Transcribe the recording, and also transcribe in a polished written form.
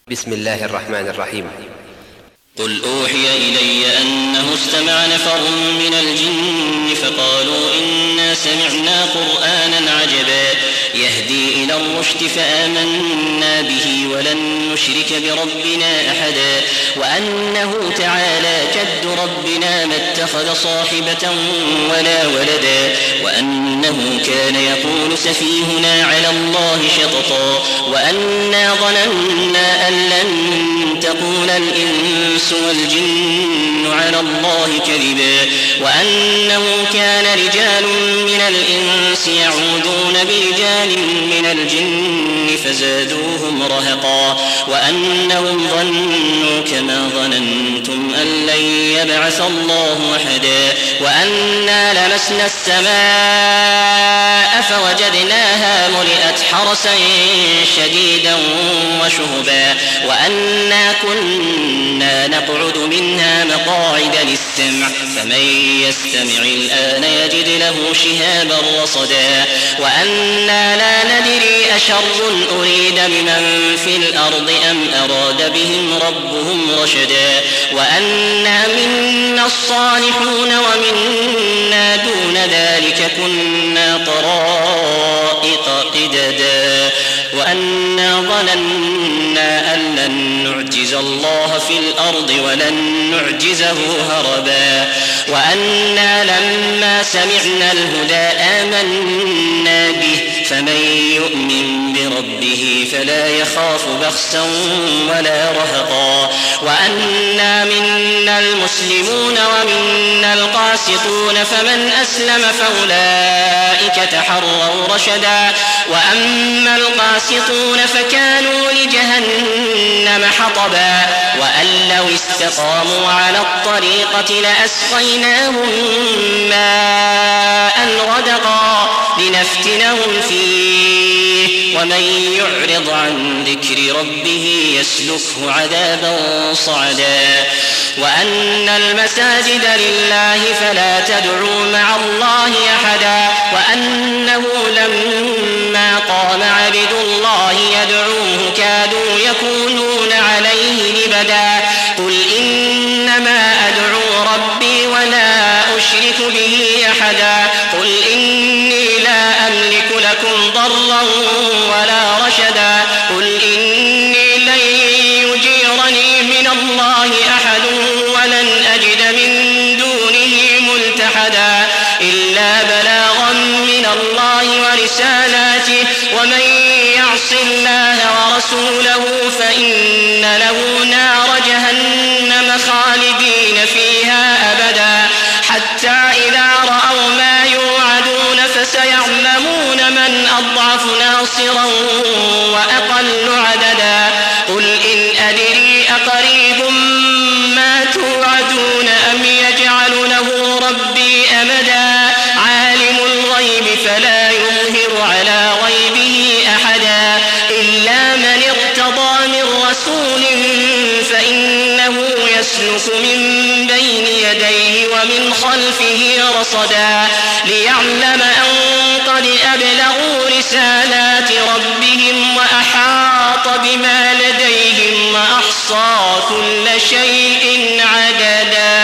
بسم الله الرحمن الرحيم. قل أوحي إلي أنه استمع نفر من الجن فقالوا إنا سمعنا قرآنا عجبا يهدي إلى الرشد فآمنا به ولن نشرك بربنا أحدا وأنه تعالى جد ربنا ما اتخذ صاحبة ولا ولدا وأنه كان يقول سفيهنا على الله شططا وأنا ظننا أن لن تقول الإنس والجن على الله كذبا وأنه كان رجال من الإنس يعوذون برجال من الجن فزادوهم رهقا وأنهم ظنوا كما ظننتم أن لن يبعث الله أحدا وأنا لمسنا السماء فوجدناها ملئت حرسا شديدا وشهبا وأنا كنا نقعد منها مقاعد للسمع فمن يستمع الآن يجد له شهابا رصدا وأنا لا ندري أشر أريد بمن في الأرض أم أراد بهم ربهم رشدا وأنا منا الصالحون ومنا دون ذلك كنا طرائق قددا وأنا ظننا أن لن نعجز الله في الأرض ولن نعجزه هربا وأنا لما سمعنا الهدى آمنا به فمن يؤمن بربه فلا يخاف بخسا ولا رهقا وأنا منا المسلمون ومنا القاسطون فمن أسلم فأولئك تحروا رشدا وأما القاسطون فكانوا لجهنم حطبا وأن لو استقاموا على الطريقة لأسقيناهم ماء غدقا لنفتنهم فيه ومن يعرض عن ذكر ربه يسلكه عذابا صعدا وأن المساجد لله فلا تدعوا مع الله أحدا وأنه لما قام عبد الله يدعوه كادوا يكونون عليه لبدا قل إنما أدعو ربي ولا أشرك به أحدا قل إني لا أملك لكم ضرا ولا رشدا قل إني لن يجيرني من الله أحد ولن أجد من دونه ملتحدا إلا بلاغا من الله ورسالاته ومن يعص الله ورسوله فإن له نار جهنم خالدين فيها أبدا حتى إذا رأوا ما يوعدون فسيعلمون من أضعف ناصرا وأقل عددا قل إن أدري أقريب ما توعدون أم يجعل له ربي أمدا عالم الغيب فلا يظهر على غيبه أحدا إلا من ارتضى من رسول فإنه يسلك من بين يديه ومن خلفه رصدا ليعلم أن قد أبلغوا رسالات ربهم وأحاط بما لديهم وأحصى كل شيء عددا.